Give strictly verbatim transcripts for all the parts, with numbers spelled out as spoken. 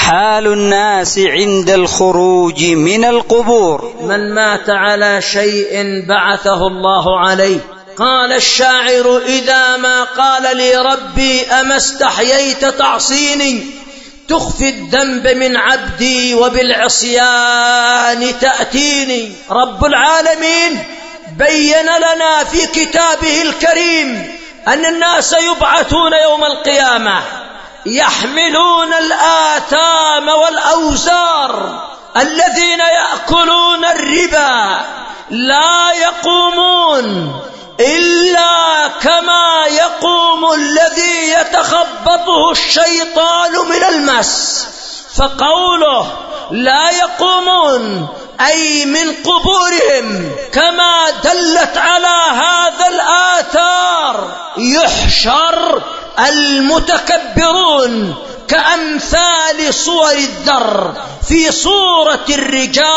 حال الناس عند الخروج من القبور. من مات على شيء بعثه الله عليه. قال الشاعر: إذا ما قال لي ربي أما استحييت تعصيني، تخفي الذنب من عبدي وبالعصيان تأتيني. رب العالمين بين لنا في كتابه الكريم أن الناس يبعثون يوم القيامة يحملون الآثام والأوزار. الذين يأكلون الربا لا يقومون إلا كما يقوم الذي يتخبطه الشيطان من المس. فقوله لا يقومون أي من قبورهم كما دلت على هذا الآثار. يحشر المتكبرون كأمثال صور الذر في صورة الرجال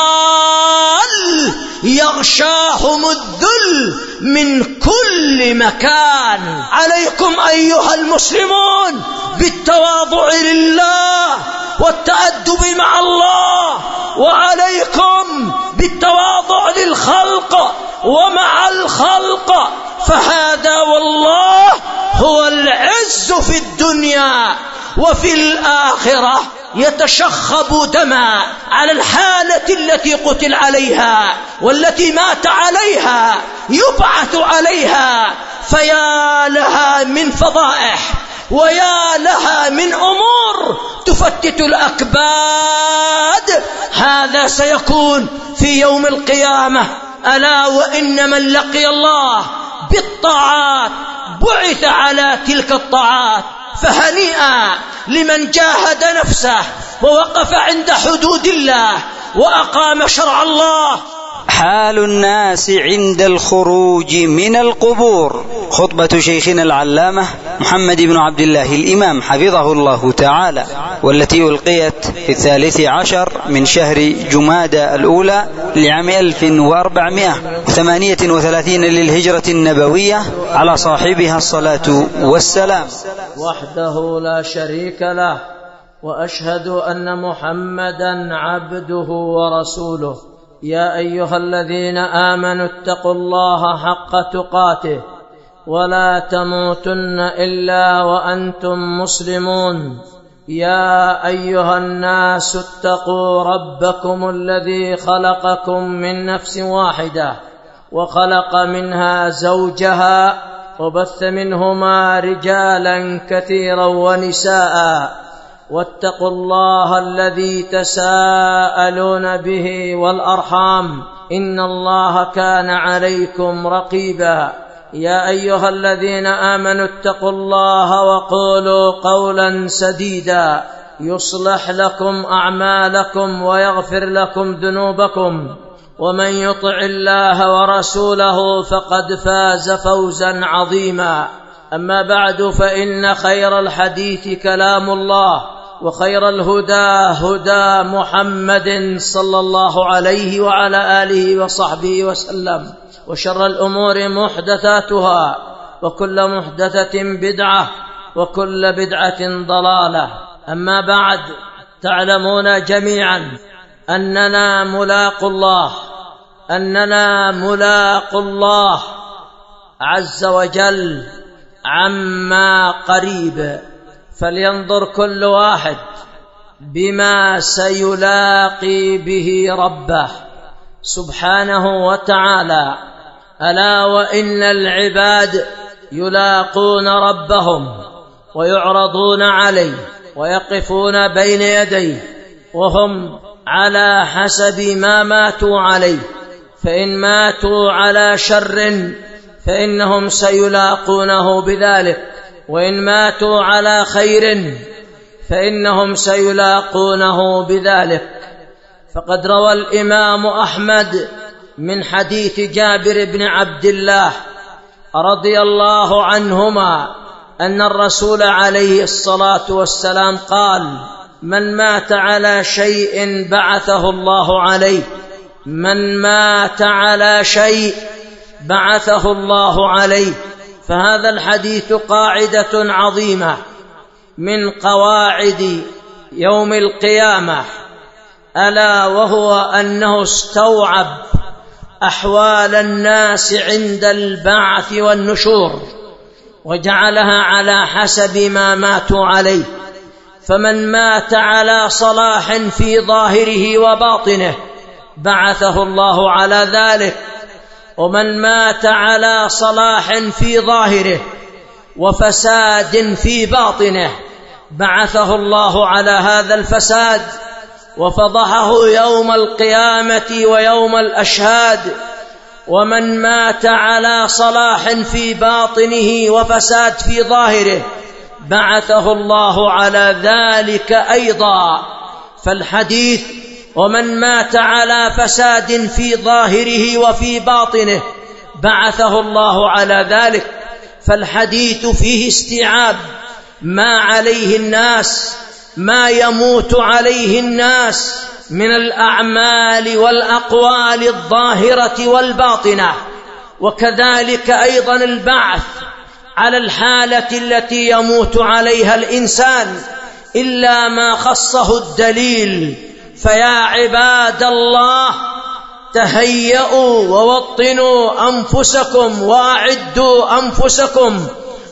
يغشاهم الذل من كل مكان. عليكم أيها المسلمون بالتواضع لله والتأدب مع الله، وعليكم بالتواضع للخلق ومع الخلق، فهذا والله هو العز في الدنيا وفي الآخرة. يتشخب دما على الحالة التي قتل عليها والتي مات عليها، يبعث عليها، فيا لها من فضائح ويا لها من أمور تفتت الأكباد. هذا سيكون في يوم القيامة. ألا وإن من لقي الله بالطاعات بعث على تلك الطاعات. فهنيئا لمن جاهد نفسه ووقف عند حدود الله وأقام شرع الله. حال الناس عند الخروج من القبور. خطبة شيخنا العلامة محمد بن عبد الله الإمام حفظه الله تعالى، والتي ألقيت في الثالث عشر من شهر جمادى الأولى لعام ألف وأربعمائة وثمانية وثلاثين للهجرة النبوية، على صاحبها الصلاة والسلام. وحده لا شريك له، وأشهد أن محمدا عبده ورسوله. يا أيها الذين آمنوا اتقوا الله حق تقاته ولا تموتن إلا وأنتم مسلمون. يا أيها الناس اتقوا ربكم الذي خلقكم من نفس واحدة وخلق منها زوجها وبث منهما رجالا كثيرا ونساء، واتقوا الله الذي تساءلون به والأرحام إن الله كان عليكم رقيبا. يا أيها الذين آمنوا اتقوا الله وقولوا قولا سديدا يصلح لكم أعمالكم ويغفر لكم ذنوبكم، ومن يطع الله ورسوله فقد فاز فوزا عظيما. أما بعد، فإن خير الحديث كلام الله، وخير الهدى هدى محمد صلى الله عليه وعلى آله وصحبه وسلم، وشر الأمور محدثاتها، وكل محدثة بدعة، وكل بدعة ضلالة. أما بعد، تعلمون جميعا أننا ملاقوا الله أننا ملاقوا الله عز وجل عما قريب. فلينظر كل واحد بما سيلاقي به ربه سبحانه وتعالى. ألا وإن العباد يلاقون ربهم ويعرضون عليه ويقفون بين يديه وهم على حسب ما ماتوا عليه. فإن ماتوا على شر فإنهم سيلاقونه بذلك، وإن ماتوا على خير فإنهم سيلاقونه بذلك. فقد روى الإمام أحمد من حديث جابر بن عبد الله رضي الله عنهما أن الرسول عليه الصلاة والسلام قال: من مات على شيء بعثه الله عليه. من مات على شيء بعثه الله عليه. فهذا الحديث قاعدة عظيمة من قواعد يوم القيامة، ألا وهو أنه استوعب أحوال الناس عند البعث والنشور وجعلها على حسب ما ماتوا عليه، فمن مات على صلاح في ظاهره وباطنه بعثه الله على ذلك، ومن مات على صلاح في ظاهره وفساد في باطنه بعثه الله على هذا الفساد وفضحه يوم القيامة ويوم الأشهاد. ومن مات على صلاح في باطنه وفساد في ظاهره بعثه الله على ذلك أيضا. فالحديث ومن مات على فساد في ظاهره وفي باطنه بعثه الله على ذلك، فالحديث فيه استيعاب ما عليه الناس، ما يموت عليه الناس من الأعمال والأقوال الظاهرة والباطنة، وكذلك أيضا البعث على الحالة التي يموت عليها الإنسان إلا ما خصه الدليل. فيا عباد الله تهيئوا ووطنوا أنفسكم وأعدوا أنفسكم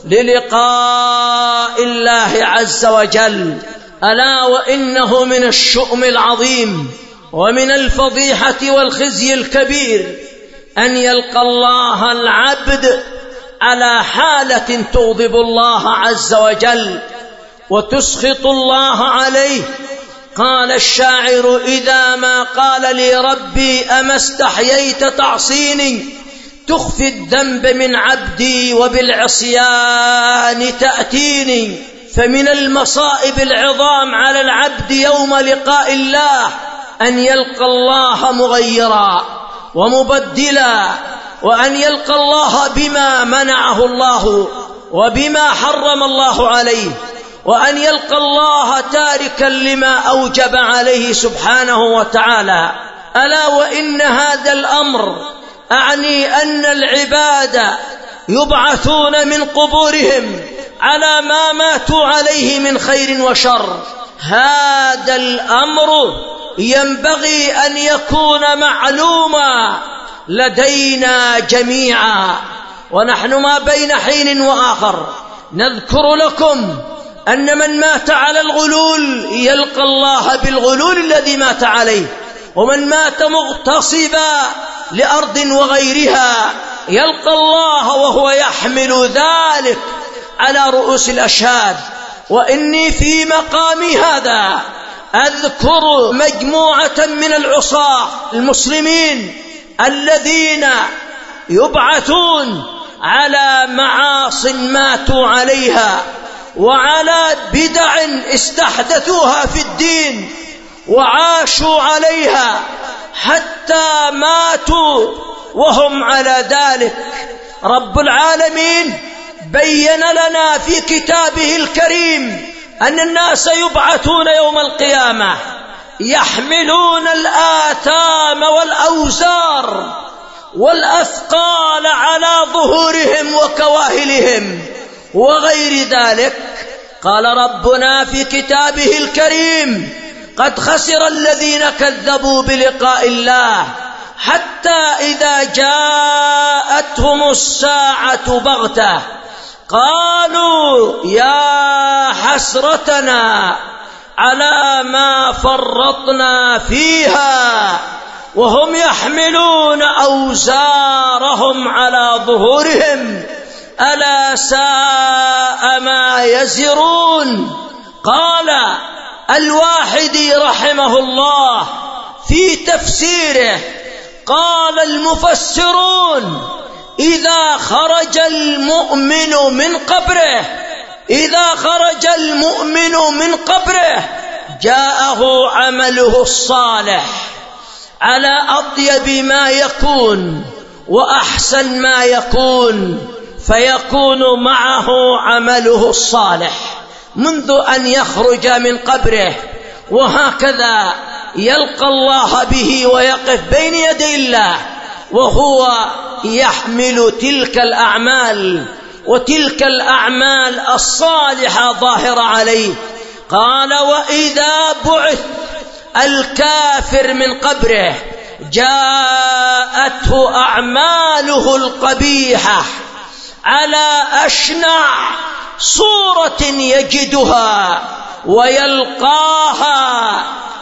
للقاء الله عز وجل. ألا وإنه من الشؤم العظيم ومن الفضيحة والخزي الكبير أن يلقى الله العبد على حالة تغضب الله عز وجل وتسخط الله عليه. قال الشاعر: إذا ما قال لي ربي أما استحييت تعصيني، تخفي الذنب من عبدي وبالعصيان تأتيني. فمن المصائب العظام على العبد يوم لقاء الله أن يلقى الله مغيرا ومبدلا، وأن يلقى الله بما منعه الله وبما حرم الله عليه، وأن يلقى الله تاركا لما أوجب عليه سبحانه وتعالى. ألا وإن هذا الأمر أعني أن العباد يبعثون من قبورهم على ما ماتوا عليه من خير وشر. هذا الأمر ينبغي أن يكون معلوما لدينا جميعا، ونحن ما بين حين وآخر نذكر لكم أن من مات على الغلول يلقى الله بالغلول الذي مات عليه، ومن مات مغتصبا لأرض وغيرها يلقى الله وهو يحمل ذلك على رؤوس الأشهاد. وإني في مقامي هذا أذكر مجموعة من العصاة المسلمين الذين يبعثون على معاصٍ ماتوا عليها وعلى بدع استحدثوها في الدين وعاشوا عليها حتى ماتوا وهم على ذلك. رب العالمين بين لنا في كتابه الكريم أن الناس يبعثون يوم القيامة يحملون الآثام والأوزار والأثقال على ظهورهم وكواهلهم وغير ذلك. قال ربنا في كتابه الكريم: قد خسر الذين كذبوا بلقاء الله حتى إذا جاءتهم الساعة بغتة قالوا يا حسرتنا على ما فرطنا فيها وهم يحملون أوزارهم على ظهورهم ألا ساء ما يزرون. قال الواحدي رحمه الله في تفسيره: قال المفسرون: إذا خرج المؤمن من قبره إذا خرج المؤمن من قبره جاءه عمله الصالح على أطيب ما يكون وأحسن ما يكون، فيكون معه عمله الصالح منذ أن يخرج من قبره، وهكذا يلقى الله به ويقف بين يدي الله وهو يحمل تلك الأعمال، وتلك الأعمال الصالحة ظاهرة عليه. قال وإذا بعث الكافر من قبره جاءته أعماله القبيحة على أشنع صورة يجدها ويلقاها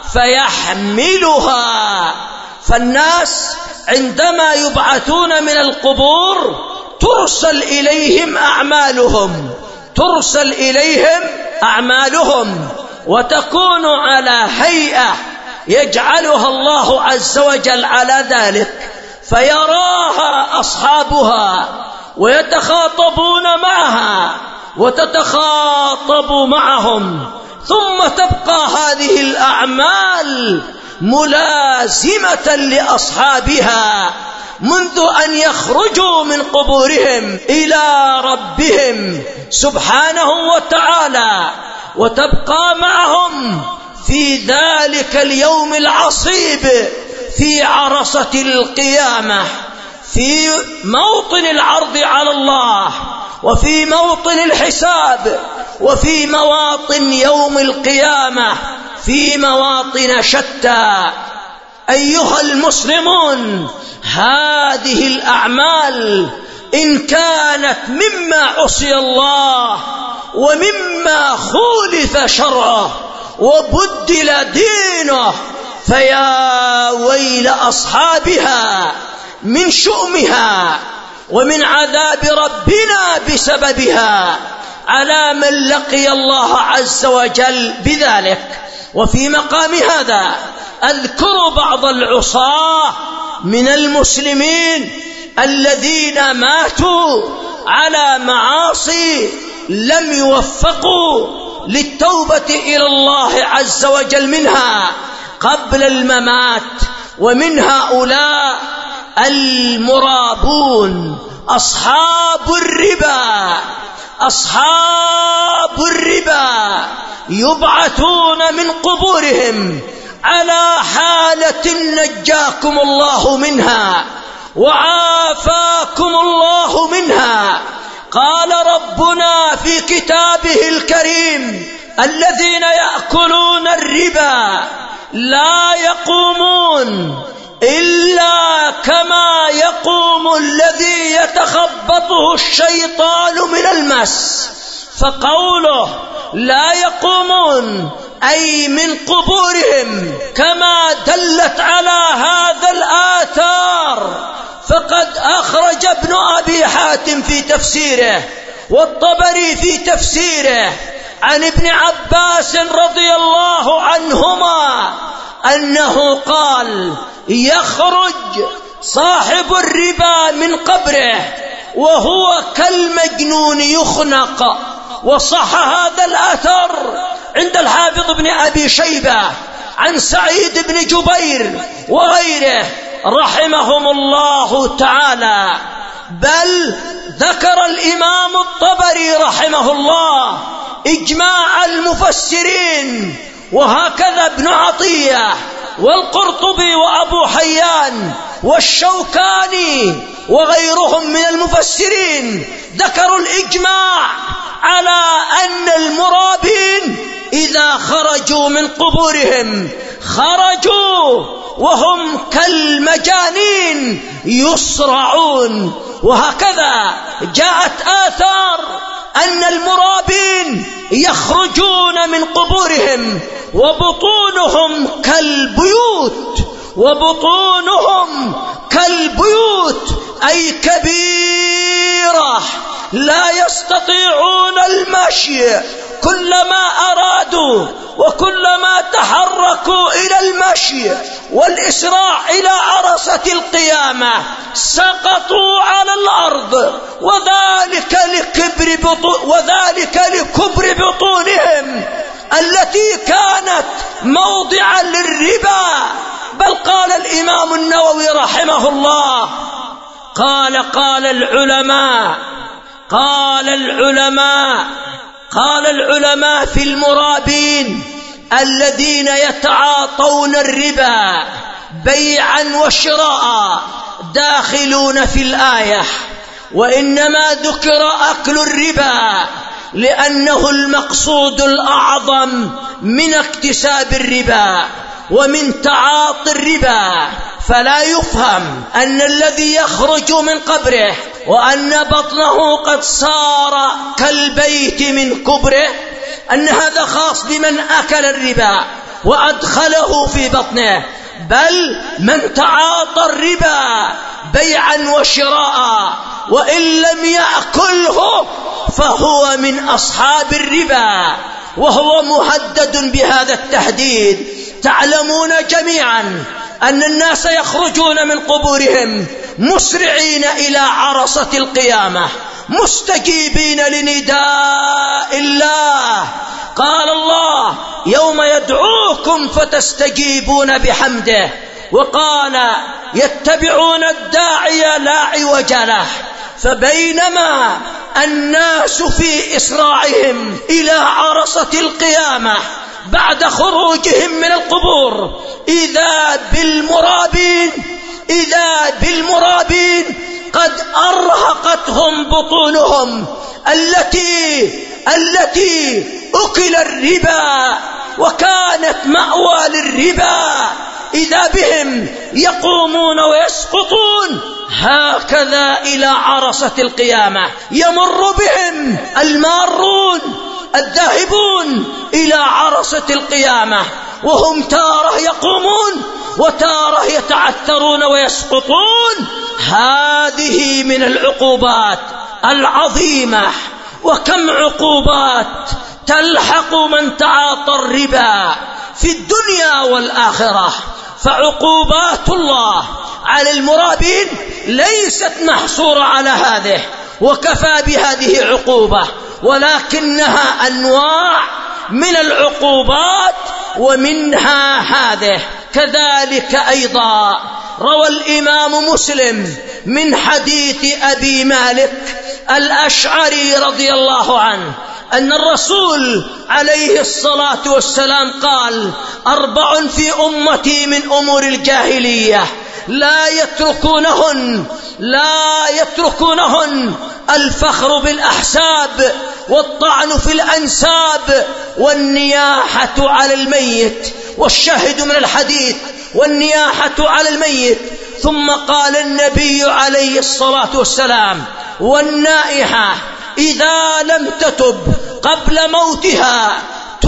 فيحملها. فالناس عندما يبعثون من القبور ترسل إليهم أعمالهم ترسل إليهم أعمالهم وتكون على هيئة يجعلها الله عز وجل على ذلك، فيراها أصحابها ويتخاطبون معها وتتخاطب معهم، ثم تبقى هذه الأعمال ملازمة لأصحابها منذ أن يخرجوا من قبورهم إلى ربهم سبحانه وتعالى، وتبقى معهم في ذلك اليوم العصيب في عرصة القيامة، في موطن العرض على الله، وفي موطن الحساب، وفي مواطن يوم القيامة، في مواطن شتى. أيها المسلمون، هذه الأعمال إن كانت مما عصي الله ومما خولف شرعه وبدل دينه فيا ويل أصحابها من شؤمها ومن عذاب ربنا بسببها على من لقي الله عز وجل بذلك. وفي مقام هذا أذكر بعض العصاة من المسلمين الذين ماتوا على معاصي لم يوفقوا للتوبة إلى الله عز وجل منها قبل الممات، ومن هؤلاء المرابون أصحاب الربا. أصحاب الربا يبعثون من قبورهم على حالة نجاكم الله منها وعافاكم الله منها. قال ربنا في كتابه الكريم: الذين يأكلون الربا لا يقومون إلا كما يقوم الذي يتخبطه الشيطان من المس. فقوله لا يقومون أي من قبورهم كما دلت على هذا الآثار. فقد أخرج ابن أبي حاتم في تفسيره والطبري في تفسيره عن ابن عباس رضي الله عنهما أنه قال: يخرج صاحب الربا من قبره وهو كالمجنون يخنق. وصح هذا الأثر عند الحافظ ابن أبي شيبة عن سعيد بن جبير وغيره رحمهم الله تعالى. بل ذكر الإمام الطبري رحمه الله إجماع المفسرين، وهكذا ابن عطية والقرطبي وأبو حيان والشوكاني وغيرهم من المفسرين ذكروا الإجماع على أن المرابين إذا خرجوا من قبورهم خرجوا وهم كالمجانين يصرعون. وهكذا جاءت آثار أن المرابين يخرجون من قبورهم وبطونهم كالبيوت وبطونهم كالبيوت أي كبيرة لا يستطيعون المشي. كلما أرادوا وكلما تحركوا إلى المشي والإسراع إلى عرصة القيامة سقطوا على الأرض، وذلك لكبر بطون وذلك لكبر بطونهم التي كانت موضعا للربا. بل قال الإمام النووي رحمه الله قال قال العلماء قال العلماء قال العلماء في المرابين الذين يتعاطون الربا بيعا وشراء داخلون في الآية، وإنما ذكر أكل الربا لأنه المقصود الأعظم من اكتساب الربا ومن تعاطي الربا. فلا يفهم أن الذي يخرج من قبره وأن بطنه قد صار كالبيت من كبره أن هذا خاص بمن أكل الربا وأدخله في بطنه، بل من تعاطى الربا بيعا وشراء وإن لم يأكله فهو من أصحاب الربا، وهو مهدد بهذا التهديد. تعلمون جميعا أن الناس يخرجون من قبورهم مسرعين إلى عرصة القيامة مستجيبين لنداء الله. قال الله: يوم يدعوكم فتستجيبون بحمده، وقال: يتبعون الداعي لا عوج له. فبينما الناس في إسراعهم إلى عرصة القيامة بعد خروجهم من القبور إذا بالمرابين إذا بالمرابين قد أرهقتهم بطونهم التي التي أكل الربا وكانت مأوى للربا، إذا بهم يقومون ويسقطون هكذا إلى عرصة القيامة. يمر بهم المارون الذاهبون إلى عرصة القيامة وهم تاره يقومون وتاره يتعثرون ويسقطون. هذه من العقوبات العظيمة. وكم عقوبات تلحق من تعاطى الربا في الدنيا والآخرة. فعقوبات الله على المرابين ليست محصورة على هذه وكفى بهذه عقوبة، ولكنها أنواع من العقوبات ومنها هذه. كذلك أيضا روى الإمام مسلم من حديث أبي مالك الأشعري رضي الله عنه أن الرسول عليه الصلاة والسلام قال: أربع في أمتي من أمور الجاهلية لا يتركونهن لا يتركونهن الفخر بالأحساب والطعن في الأنساب والنياحة على الميت. والشاهد من الحديث: والنياحة على الميت. ثم قال النبي عليه الصلاة والسلام: والنائحة إذا لم تتب قبل موتها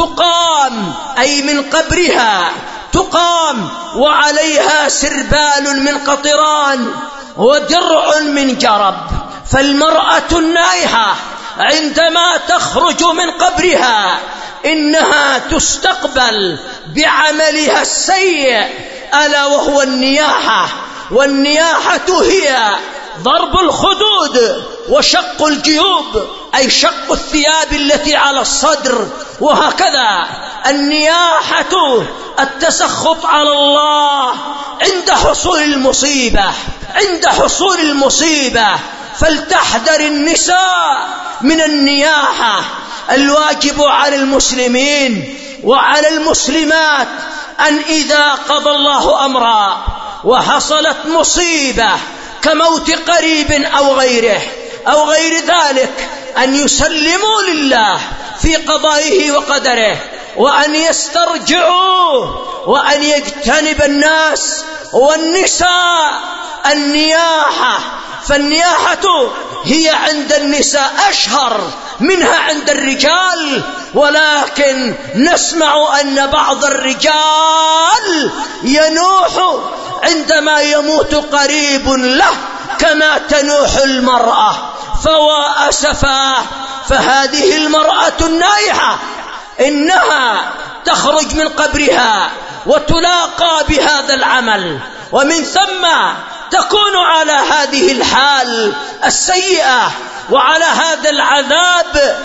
تقام، أي من قبرها تقام، وعليها سربال من قطران ودرع من جرب. فالمرأة النائحة عندما تخرج من قبرها إنها تستقبل بعملها السيء ألا وهو النياحة. والنياحة هي ضرب الخدود وشق الجيوب، أي شق الثياب التي على الصدر. وهكذا النياحة التسخط على الله عند حصول المصيبة عند حصول المصيبة فلتحذر النساء من النياحة. الواجب على المسلمين وعلى المسلمات أن إذا قضى الله أمرا وحصلت مصيبة كموت قريب أو غيره أو غير ذلك أن يسلموا لله في قضائه وقدره، وأن يسترجعوا، وأن يجتنب الناس والنساء النياحة. فالنياحة هي عند النساء أشهر منها عند الرجال، ولكن نسمع أن بعض الرجال ينوح عندما يموت قريب له كما تنوح المرأة. فوا أسفا. فهذه المرأة النائحة إنها تخرج من قبرها وتلاقى بهذا العمل، ومن ثم تكون على هذه الحال السيئة وعلى هذا العذاب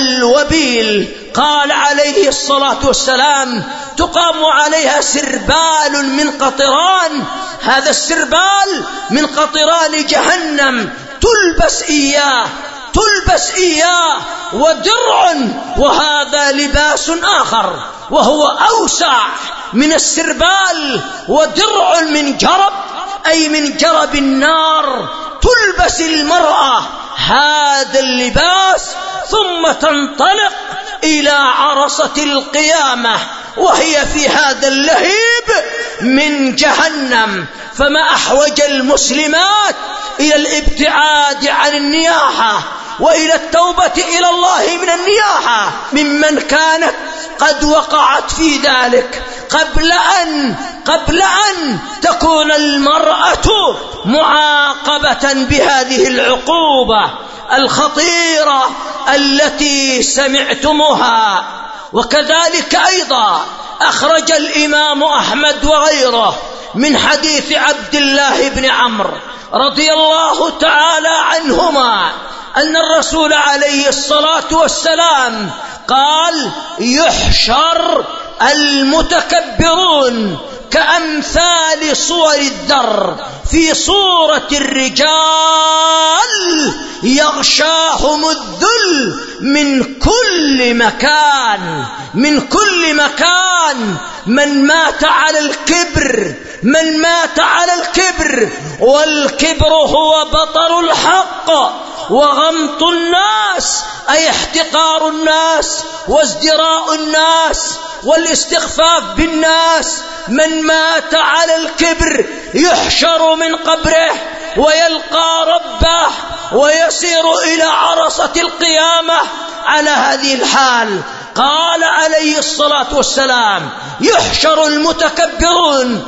الوبيل. قال عليه الصلاة والسلام: تقام عليها سربال من قطران. هذا السربال من قطران جهنم تلبس إياه تلبس إياه ودرع، وهذا لباس آخر وهو أوسع من السربال، ودرع من جرب، أي من جرب النار تلبس المرأة هذا اللباس ثم تنطلق إلى عرصة القيامة وهي في هذا اللهيب من جهنم. فما أحوج المسلمات إلى الابتعاد عن النياحة وإلى التوبة إلى الله من النياحة ممن كانت قد وقعت في ذلك قبل أن قبل أن تكون المرأة معاقبة بهذه العقوبة الخطيرة التي سمعتموها. وكذلك أيضا أخرج الإمام أحمد وغيره من حديث عبد الله بن عمرو رضي الله تعالى عنهما أن الرسول عليه الصلاة والسلام قال: يحشر المتكبرون كأمثال صور الذر في صورة الرجال يغشاهم الذل من كل مكان من كل مكان. من مات على الكبر من مات على الكبر والكبر هو بطر الحق وغمط الناس، أي احتقار الناس وازدراء الناس والاستخفاف بالناس. من مات على الكبر يحشر من قبره ويلقى ربه ويسير إلى عرصة القيامة على هذه الحال. قال عليه الصلاة والسلام: يحشر المتكبرون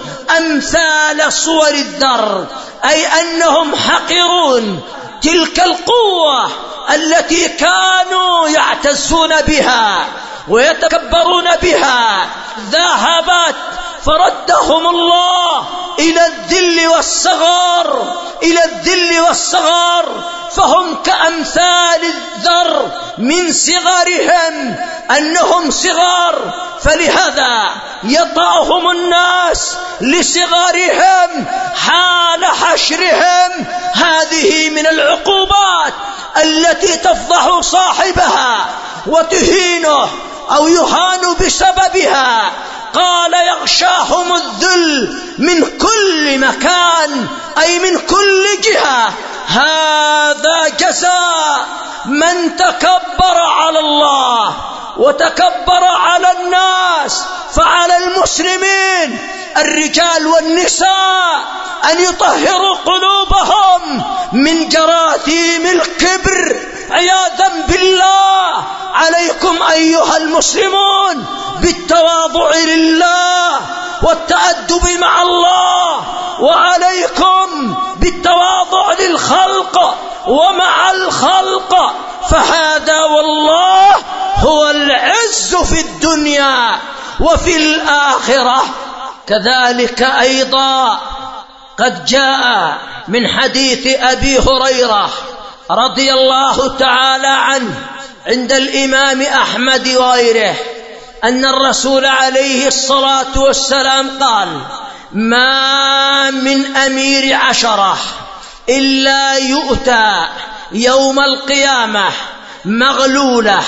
أمثال صور الذر، أي أنهم حقرون تلك القوة التي كانوا يعتزون بها ويتكبرون بها، ذهبت فردهم الله إلى الذل والصغار إلى الذل والصغار فهم كأمثال الذر من صغرهم أنهم صغار، فلهذا يطأهم الناس لصغرهم حال حشرهم. هذه من العقوبات التي تفضح صاحبها وتهينه أو يهان بسببها. قال: يغشاهم الذل من كل مكان، أي من كل جهة. هذا جزاء من تكبر على الله وتكبر على الناس. فعلى المسلمين الرجال والنساء أن يطهروا قلوبهم من جراثيم الكبر عياذا بالله. عليكم أيها المسلمون بالتواضع لله والتأدب مع الله، وعليكم بالتواضع للخلق ومع الخلق، فهذا والله هو العز في الدنيا وفي الآخرة. كذلك أيضا قد جاء من حديث أبي هريرة رضي الله تعالى عنه عند الإمام أحمد وغيره أن الرسول عليه الصلاة والسلام قال: ما من أمير عشرة إلا يؤتى يوم القيامة مغلولة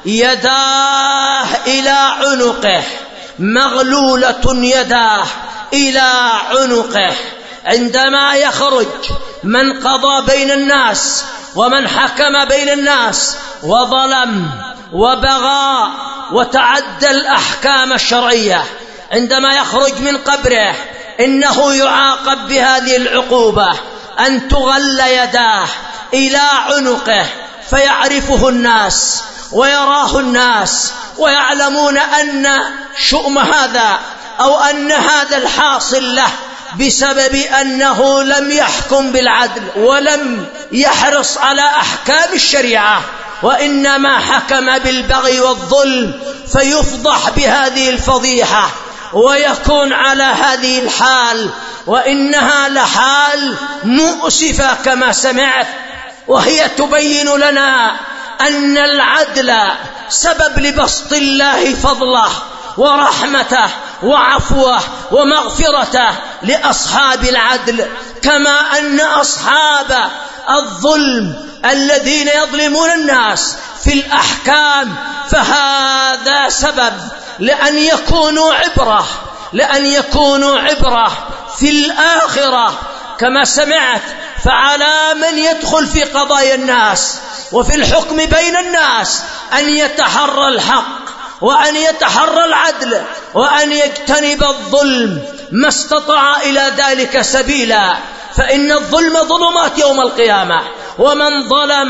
يداه إلى عنقه مغلولة يداه إلى عنقه. عندما يخرج من قضى بين الناس ومن حكم بين الناس وظلم وبغى وتعدى الأحكام الشرعية، عندما يخرج من قبره إنه يعاقب بهذه العقوبة، أن تغل يداه إلى عنقه فيعرفه الناس ويراه الناس ويعلمون أن شؤم هذا أو أن هذا الحاصل له بسبب أنه لم يحكم بالعدل ولم يحرص على أحكام الشريعة، وإنما حكم بالبغي والظلم، فيفضح بهذه الفضيحة ويكون على هذه الحال. وإنها لحال مؤسفة كما سمعت، وهي تبين لنا أن العدل سبب لبسط الله فضله ورحمته وعفوه ومغفرته لأصحاب العدل، كما أن أصحاب الظلم الذين يظلمون الناس في الأحكام فهذا سبب لأن يكونوا عبرة لأن يكونوا عبرة في الآخرة. كما سمعت فعلى من يدخل في قضايا الناس وفي الحكم بين الناس أن يتحرى الحق وأن يتحرى العدل وأن يجتنب الظلم ما استطاع إلى ذلك سبيلا، فإن الظلم ظلمات يوم القيامة، ومن ظلم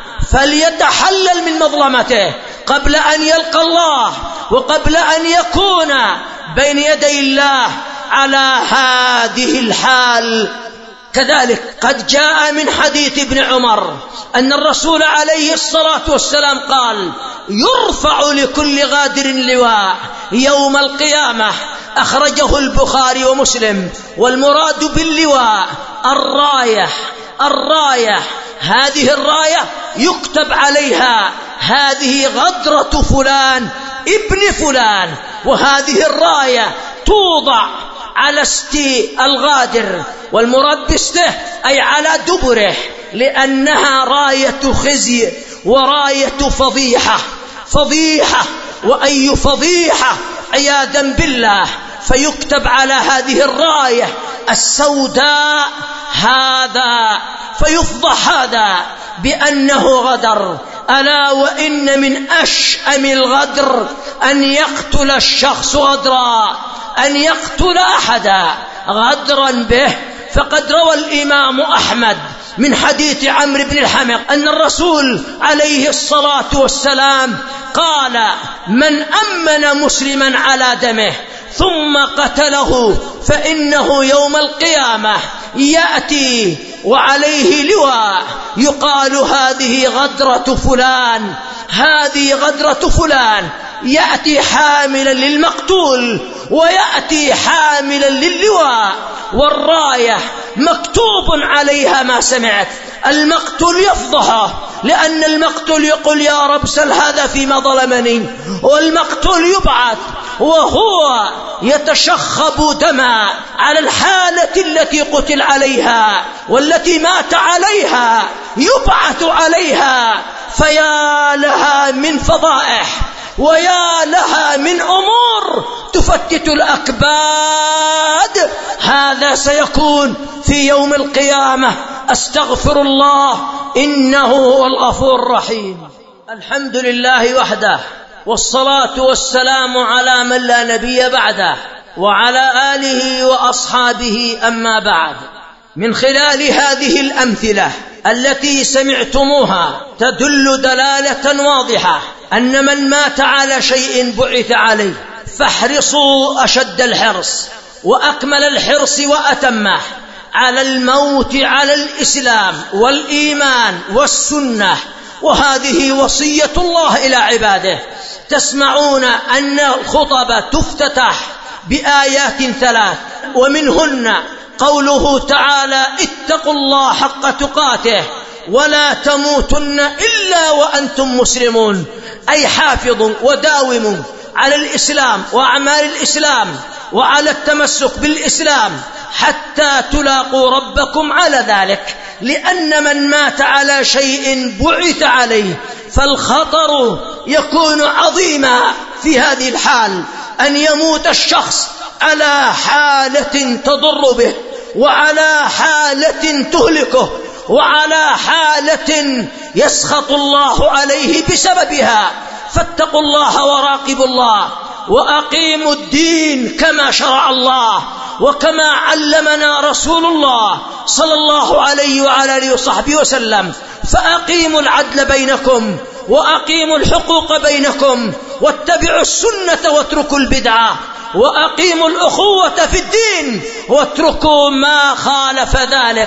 فليتحلل من مظلمته قبل أن يلقى الله وقبل أن يكون بين يدي الله على هذه الحال. كذلك قد جاء من حديث ابن عمر أن الرسول عليه الصلاة والسلام قال: يرفع لكل غادر لواء يوم القيامة، أخرجه البخاري ومسلم. والمراد باللواء الراية، الراية هذه الراية يكتب عليها هذه غدرة فلان ابن فلان، وهذه الراية توضع على استي الغادر، والمراد بسته أي على دبره، لأنها راية خزي وراية فضيحة، فضيحة وأي فضيحة عياذا بالله. فيكتب على هذه الراية السوداء هذا، فيفضح هذا بأنه غدر. ألا وإن من أشأم الغدر أن يقتل الشخص غدرا، أن يقتل أحدا غدرا به. فقد روى الإمام أحمد من حديث عمرو بن الحمق أن الرسول عليه الصلاة والسلام قال: من أمن مسلما على دمه ثم قتله فإنه يوم القيامة يأتي وعليه لواء يقال هذه غدرة فلان، هذه غدرة فلان، يأتي حاملا للمقتول ويأتي حاملا للواء، والراية مكتوب عليها ما سمعت. المقتول يفضحه لأن المقتول يقول: يا رب سل هذا فيما ظلمني، والمقتول يبعث وهو يتشخب دما على الحالة التي قتل عليها والتي مات عليها، يبعث عليها. فيا لها من فضائح ويا لها من أمور تفتت الأكباد. هذا سيكون في يوم القيامة. أستغفر الله إنه هو الغفور الرحيم. الحمد لله وحده، والصلاة والسلام على من لا نبي بعده، وعلى آله وأصحابه. أما بعد، من خلال هذه الأمثلة التي سمعتموها تدل دلالة واضحة أن من مات على شيء بعث عليه. فاحرصوا أشد الحرص وأكمل الحرص وأتمه على الموت على الإسلام والإيمان والسنة، وهذه وصية الله إلى عباده. تسمعون أن الخطبة تفتتح بآيات ثلاث، ومنهن قوله تعالى: اتقوا الله حق تقاته ولا تموتن إلا وأنتم مسلمون، أي حافظوا وداوموا على الإسلام وأعمال الإسلام وعلى التمسك بالإسلام حتى تلاقوا ربكم على ذلك. لأن من مات على شيء بعث عليه، فالخطر يكون عظيما في هذه الحال، أن يموت الشخص على حالة تضر به، وعلى حالة تهلكه، وعلى حالة يسخط الله عليه بسببها. فاتقوا الله وراقبوا الله وأقيموا الدين كما شرع الله وكما علمنا رسول الله صلى الله عليه وعلى آله وصحبه وسلم. فأقيموا العدل بينكم وأقيموا الحقوق بينكم، واتبعوا السنة واتركوا البدعة، وأقيموا الأخوة في الدين واتركوا ما خالف ذلك،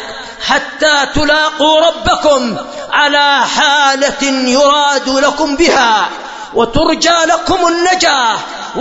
حتى تلاقوا ربكم على حالة يراد لكم بها وترجى لكم النجاة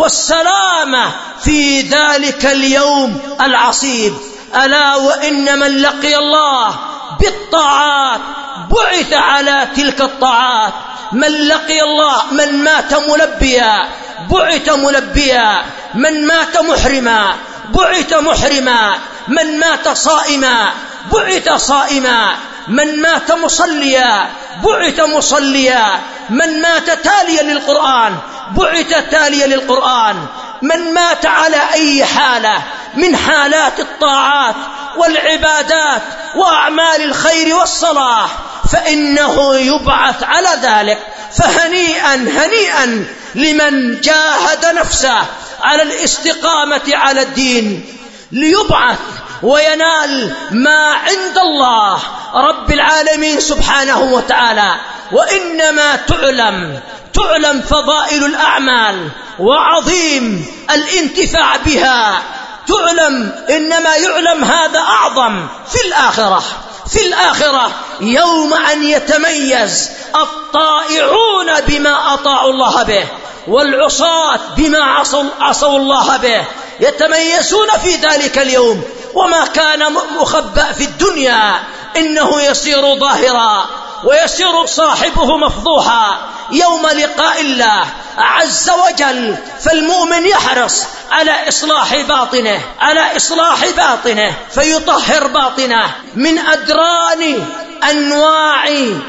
والسلامة في ذلك اليوم العصيب. ألا وإن من لقي الله بالطاعات بعث على تلك الطاعات. من لقي الله، من مات ملبيا بعث ملبيا، من مات محرما بعث محرما، من مات صائما بعث صائما، من مات مصليا بعث مصليا، من مات تاليا للقرآن بعث تاليا للقرآن. من مات على أي حالة من حالات الطاعات والعبادات وأعمال الخير والصلاح فإنه يبعث على ذلك. فهنيئا هنيئا لمن جاهد نفسه على الاستقامة على الدين ليبعث وينال ما عند الله رب العالمين سبحانه وتعالى. وإنما تعلم تعلم فضائل الأعمال وعظيم الانتفاع بها، تعلم إنما يعلم هذا أعظم في الآخرة. في الآخرة يوم أن يتميز الطائعون بما أطاعوا الله به والعصاة بما عصوا, عصوا الله به، يتميزون في ذلك اليوم. وما كان مخبأ في الدنيا إنه يصير ظاهرا ويصير صاحبه مفضوحا يوم لقاء الله عز وجل. فالمؤمن يحرص على إصلاح باطنه على إصلاح باطنه فيطهر باطنه من أدران أنواع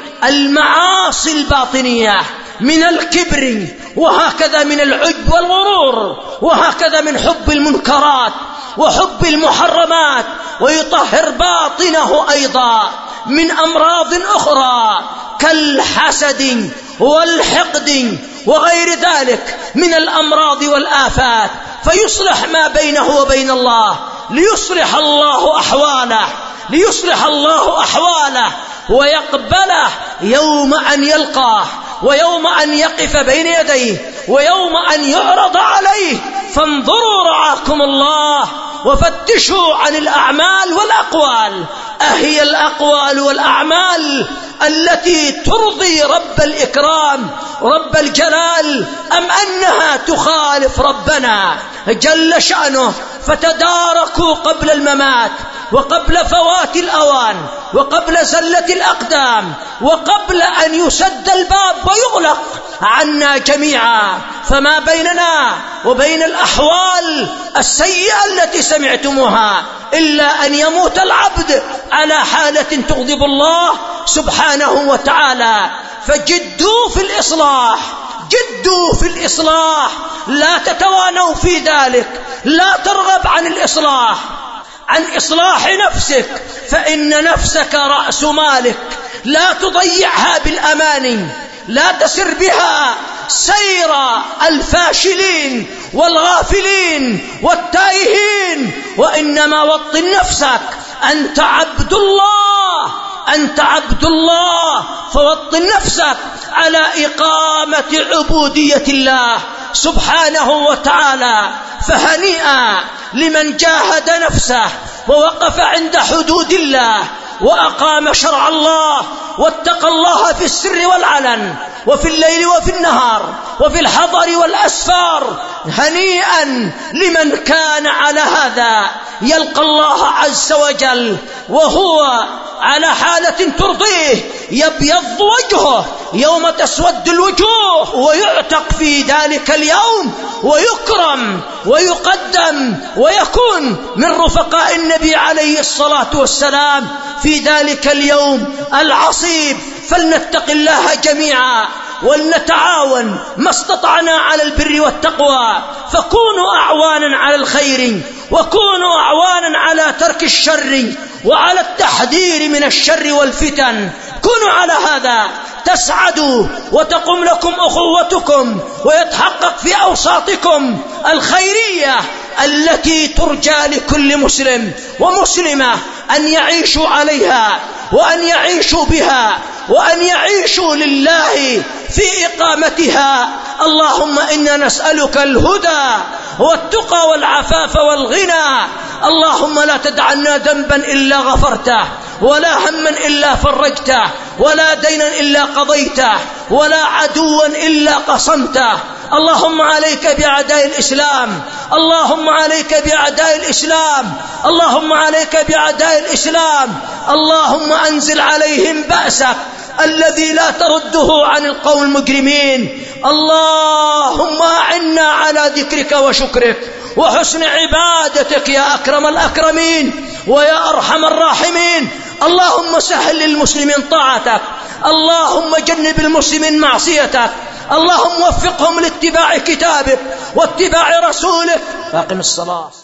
المعاصي الباطنية، من الكبر وهكذا من العجب والغرور وهكذا من حب المنكرات وحب المحرمات، ويطهر باطنه أيضا من أمراض أخرى كالحسد والحقد وغير ذلك من الأمراض والآفات، فيصلح ما بينه وبين الله ليصلح الله أحواله ليصلح الله أحواله ويقبله يوم أن يلقاه ويوم أن يقف بين يديه ويوم أن يعرض عليه. فانظروا رعاكم الله وفتشوا عن الأعمال والأقوال، أهي الأقوال والأعمال التي ترضي رب الإكرام رب الجلال أم أنها تخالف ربنا جل شأنه؟ فتداركوا قبل الممات وقبل فوات الأوان وقبل زلة الأقدام وقبل أن يسد الباب ويغلق عنا جميعا. فما بيننا وبين الأحوال السيئة التي سمعتموها إلا أن يموت العبد على حالة تغضب الله سبحانه وتعالى. فجدوا في الإصلاح جدوا في الإصلاح، لا تتوانوا في ذلك، لا ترغب عن الإصلاح عن إصلاح نفسك، فإن نفسك رأس مالك، لا تضيعها بالأماني، لا تسر بها سير الفاشلين والغافلين والتائهين، وإنما وطن نفسك. أنت عبد الله أنت عبد الله فوطن نفسك على إقامة عبودية الله سبحانه وتعالى. فهنيئا لمن جاهد نفسه ووقف عند حدود الله وأقام شرع الله واتقى الله في السر والعلن وفي الليل وفي النهار وفي الحضر والأسفار. هنيئا لمن كان على هذا يلقى الله عز وجل وهو على حالة ترضيه، يبيض وجهه يوم تسود الوجوه ويعتق في ذلك اليوم ويكرم ويقدم ويكون من رفقاء النبي عليه الصلاة والسلام في ذلك اليوم العصيب. فلنتق الله جميعا ولنتعاون ما استطعنا على البر والتقوى، فكونوا أعوانا على الخير وكونوا أعوانا على ترك الشر وعلى التحذير من الشر والفتن. كونوا على هذا تسعدوا وتقوم لكم أخوتكم ويتحقق في أوساطكم الخيرية التي ترجى لكل مسلم ومسلمة أن يعيشوا عليها وأن يعيشوا بها وأن يعيشوا لله في إقامتها. اللهم إنا نسألك الهدى والتقى والعفاف والغنى. اللهم لا تدع لنا ذنبا إلا غفرته ولا هما إلا فرجته ولا دينا إلا قضيته ولا عدوا إلا قصمته. اللهم عليك بأعداء الإسلام اللهم عليك بأعداء الإسلام اللهم عليك بأعداء الإسلام. اللهم أنزل عليهم بأسك الذي لا ترده عن القوم المجرمين. اللهم أعنا على ذكرك وشكرك وحسن عبادتك يا أكرم الأكرمين ويا أرحم الراحمين. اللهم سهل للمسلمين طاعتك، اللهم جنب المسلمين معصيتك، اللهم وفقهم لاتباع كتابك واتباع رسولك. فاقم الصلاة.